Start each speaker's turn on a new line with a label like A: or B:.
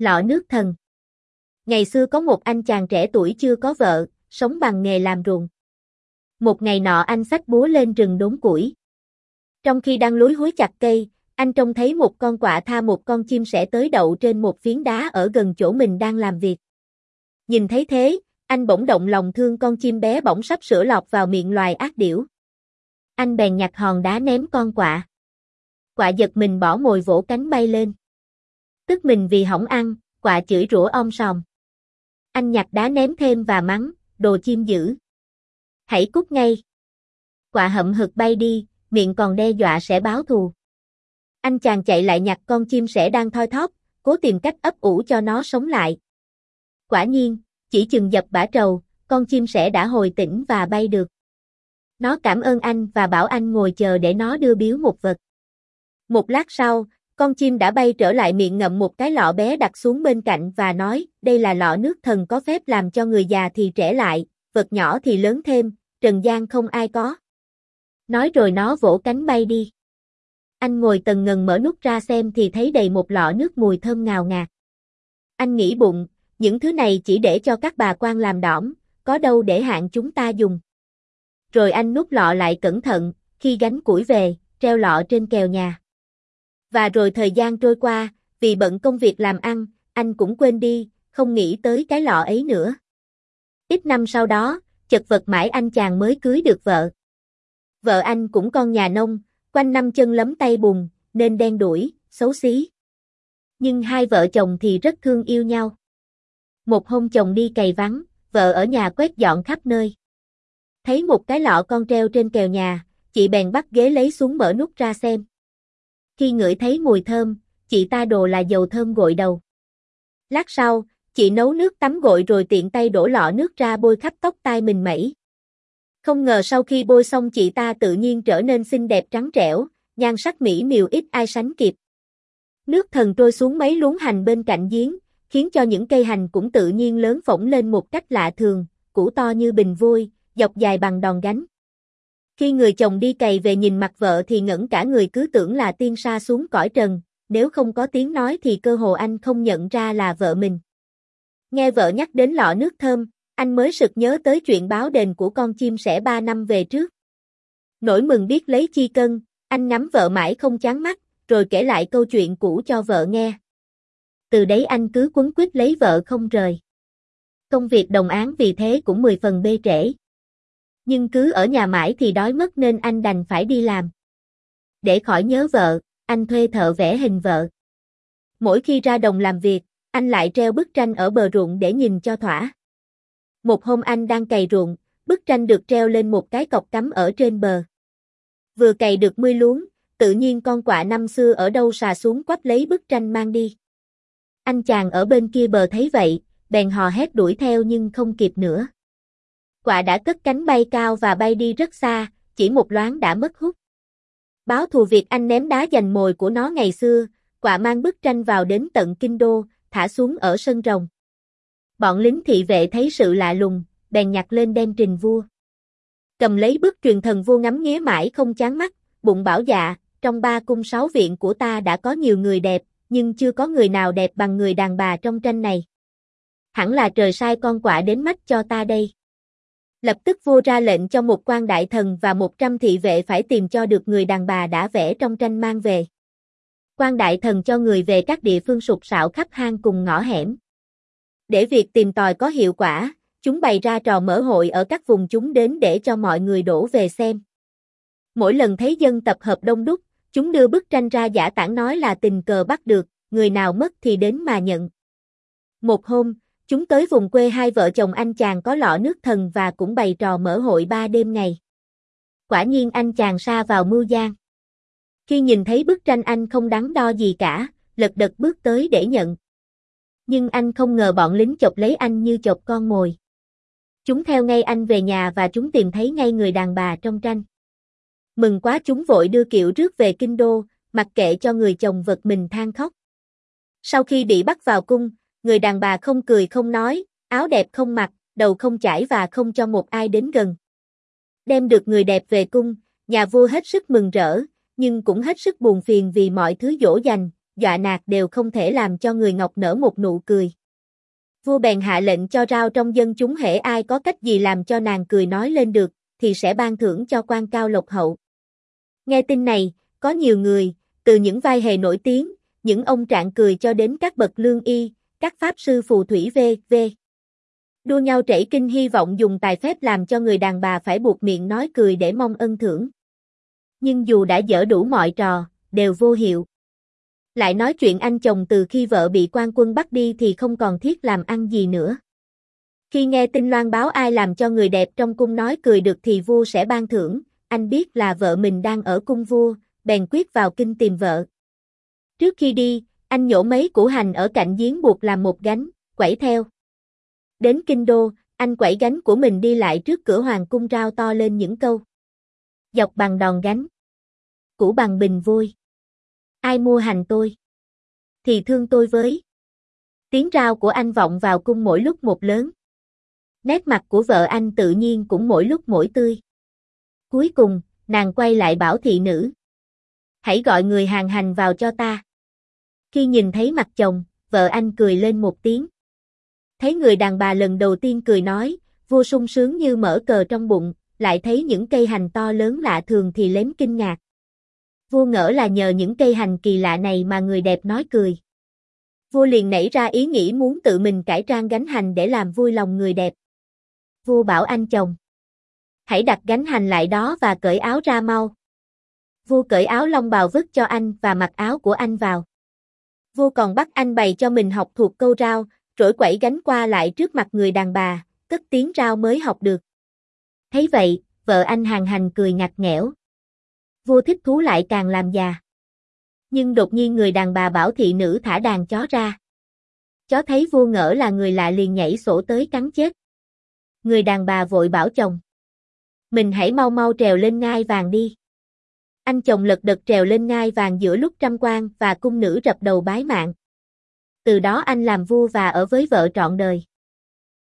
A: Lọ nước thần. Ngày xưa có một anh chàng trẻ tuổi chưa có vợ, sống bằng nghề làm ruộng. Một ngày nọ anh xách búa lên rừng đốn củi. Trong khi đang lúi húi chặt cây, anh trông thấy một con quạ tha một con chim sẻ tới đậu trên một phiến đá ở gần chỗ mình đang làm việc. Nhìn thấy thế, anh bỗng động lòng thương con chim bé bỏng sắp sửa lọt vào miệng loài ác điểu. Anh bèn nhặt hòn đá ném con quạ. Quạ giật mình bỏ mồi vỗ cánh bay lên. Tức mình vì hỏng ăn, quạ chửi rủa om sòm. Anh nhặt đá ném thêm và mắng, đồ chim dữ. Hãy cút ngay. Quạ hậm hực bay đi, miệng còn đe dọa sẽ báo thù. Anh chàng chạy lại nhặt con chim sẻ đang thoi thóp, cố tìm cách ấp ủ cho nó sống lại. Quả nhiên, chỉ chừng dập bả trầu, con chim sẻ đã hồi tỉnh và bay được. Nó cảm ơn anh và bảo anh ngồi chờ để nó đưa biếu một vật. Một lát sau, con chim đã bay trở lại miệng ngậm một cái lọ bé đặt xuống bên cạnh và nói, đây là lọ nước thần có phép làm cho người già thì trẻ lại, vật nhỏ thì lớn thêm, trần gian không ai có. Nói rồi nó vỗ cánh bay đi. Anh ngồi tần ngần mở nút ra xem thì thấy đầy một lọ nước mùi thơm ngào ngạt. Anh nghĩ bụng, những thứ này chỉ để cho các bà quan làm đỏm, có đâu để hạng chúng ta dùng. Rồi anh nút lọ lại cẩn thận, khi gánh củi về, treo lọ trên kèo nhà. Và rồi thời gian trôi qua, vì bận công việc làm ăn, anh cũng quên đi, không nghĩ tới cái lọ ấy nữa. Ít năm sau đó, chật vật mãi anh chàng mới cưới được vợ. Vợ anh cũng con nhà nông, quanh năm chân lấm tay bùn, nên đen đủi, xấu xí. Nhưng hai vợ chồng thì rất thương yêu nhau. Một hôm chồng đi cày vắng, vợ ở nhà quét dọn khắp nơi. Thấy một cái lọ con treo trên kèo nhà, chị bèn bắt ghế lấy xuống mở nút ra xem. Khi ngửi thấy mùi thơm, chị ta đồ là dầu thơm gội đầu. Lát sau, chị nấu nước tắm gội rồi tiện tay đổ lọ nước ra bôi khắp tóc tai mình mẩy. Không ngờ sau khi bôi xong chị ta tự nhiên trở nên xinh đẹp trắng trẻo, nhan sắc mỹ miều ít ai sánh kịp. Nước thần trôi xuống mấy luống hành bên cạnh giếng, khiến cho những cây hành cũng tự nhiên lớn phổng lên một cách lạ thường, củ to như bình vôi, dọc dài bằng đòn gánh. Khi người chồng đi cày về nhìn mặt vợ thì ngẩn cả người, cứ tưởng là tiên sa xuống cõi trần, nếu không có tiếng nói thì cơ hồ anh không nhận ra là vợ mình. Nghe vợ nhắc đến lọ nước thơm, anh mới sực nhớ tới chuyện báo đền của con chim sẻ 3 năm về trước. Nỗi mừng biết lấy chi cân, anh ngắm vợ mãi không chán mắt, rồi kể lại câu chuyện cũ cho vợ nghe. Từ đấy anh cứ quấn quýt lấy vợ không rời. Công việc đồng áng vì thế cũng 10 phần bê trễ. Nhưng cứ ở nhà mãi thì đói mất nên anh đành phải đi làm. Để khỏi nhớ vợ, anh thuê thợ vẽ hình vợ. Mỗi khi ra đồng làm việc, anh lại treo bức tranh ở bờ ruộng để nhìn cho thỏa. Một hôm anh đang cày ruộng, bức tranh được treo lên một cái cọc cắm ở trên bờ. Vừa cày được 10 luống, tự nhiên con quạ năm xưa ở đâu xà xuống quắp lấy bức tranh mang đi. Anh chàng ở bên kia bờ thấy vậy, bèn hò hét đuổi theo nhưng không kịp nữa. Quạ đã cất cánh bay cao và bay đi rất xa, chỉ một loáng đã mất hút. Báo thù việc anh ném đá giành mồi của nó ngày xưa, quạ mang bức tranh vào đến tận kinh đô, thả xuống ở sân rồng. Bọn lính thị vệ thấy sự lạ lùng, bèn nhặt lên đem trình vua. Cầm lấy bức truyền thần vua ngắm nghía mãi không chán mắt, bụng bảo dạ, trong 3 cung 6 viện của ta đã có nhiều người đẹp, nhưng chưa có người nào đẹp bằng người đàn bà trong tranh này. Hẳn là trời sai con quạ đến mắt cho ta đây. Lập tức vua ra lệnh cho một quan đại thần và 100 thị vệ phải tìm cho được người đàn bà đã vẽ trong tranh mang về. Quan đại thần cho người về các địa phương sục sạo khắp hang cùng ngõ hẻm. Để việc tìm tòi có hiệu quả, chúng bày ra trò mở hội ở các vùng chúng đến để cho mọi người đổ về xem. Mỗi lần thấy dân tập hợp đông đúc, chúng đưa bức tranh ra giả tảng nói là tình cờ bắt được, người nào mất thì đến mà nhận. Một hôm, chúng tới vùng quê hai vợ chồng anh chàng có lọ nước thần và cũng bày trò mở hội 3 đêm ngày. Quả nhiên anh chàng sa vào mưu gian. Khi nhìn thấy bức tranh anh không đắn đo gì cả, lật đật bước tới để nhận. Nhưng anh không ngờ bọn lính chộp lấy anh như chộp con mồi. Chúng theo ngay anh về nhà và chúng tìm thấy ngay người đàn bà trong tranh. Mừng quá chúng vội đưa kiệu rước về kinh đô, mặc kệ cho người chồng vật mình than khóc. Sau khi bị bắt vào cung, người đàn bà không cười không nói, áo đẹp không mặc, đầu không chải và không cho một ai đến gần. Đem được người đẹp về cung, nhà vua hết sức mừng rỡ, nhưng cũng hết sức buồn phiền vì mọi thứ dỗ dành, dọa nạt đều không thể làm cho người Ngọc nở một nụ cười. Vua bèn hạ lệnh cho rao trong dân chúng hễ ai có cách gì làm cho nàng cười nói lên được, thì sẽ ban thưởng cho quan cao lộc hậu. Nghe tin này, có nhiều người, từ những vai hề nổi tiếng, những ông trạng cười cho đến các bậc lương y, các pháp sư phù thủy v.v. đua nhau trẩy kinh hy vọng dùng tài phép làm cho người đàn bà phải buộc miệng nói cười để mong ân thưởng. Nhưng dù đã dở đủ mọi trò, đều vô hiệu. Lại nói chuyện anh chồng từ khi vợ bị quan quân bắt đi thì không còn thiết làm ăn gì nữa. Khi nghe tin loan báo ai làm cho người đẹp trong cung nói cười được thì vua sẽ ban thưởng, anh biết là vợ mình đang ở cung vua, bèn quyết vào kinh tìm vợ. Trước khi đi, anh nhổ mấy củ hành ở cạnh giếng buộc làm một gánh, quẩy theo. Đến kinh đô, anh quẩy gánh của mình đi lại trước cửa hoàng cung rao to lên những câu. Dọc bằng đòn gánh. Củ bằng bình vôi. Ai mua hành tôi? Thì thương tôi với. Tiếng rao của anh vọng vào cung mỗi lúc một lớn. Nét mặt của vợ anh tự nhiên cũng mỗi lúc mỗi tươi. Cuối cùng, nàng quay lại bảo thị nữ. Hãy gọi người hàng hành vào cho ta. Khi nhìn thấy mặt chồng, vợ anh cười lên một tiếng. Thấy người đàn bà lần đầu tiên cười nói, vua sung sướng như mở cờ trong bụng, lại thấy những cây hành to lớn lạ thường thì lém kinh ngạc. Vua ngỡ là nhờ những cây hành kỳ lạ này mà người đẹp nói cười. Vua liền nảy ra ý nghĩ muốn tự mình cải trang gánh hành để làm vui lòng người đẹp. Vua bảo anh chồng. Hãy đặt gánh hành lại đó và cởi áo ra mau. Vua cởi áo long bào vứt cho anh và mặc áo của anh vào. Vua còn bắt anh bày cho mình học thuộc câu rao, trỗi quẩy gánh qua lại trước mặt người đàn bà, cất tiếng rao mới học được. Thấy vậy, vợ anh hàng hành cười ngặt nghẽo. Vua thích thú lại càng làm già. Nhưng đột nhiên người đàn bà bảo thị nữ thả đàn chó ra. Chó thấy vua ngỡ là người lạ liền nhảy sổ tới cắn chết. Người đàn bà vội bảo chồng. Mình hãy mau mau trèo lên ngai vàng đi. Anh chồng lật đật trèo lên ngai vàng giữa lúc trăm quan và cung nữ rập đầu bái mạng. Từ đó anh làm vua và ở với vợ trọn đời.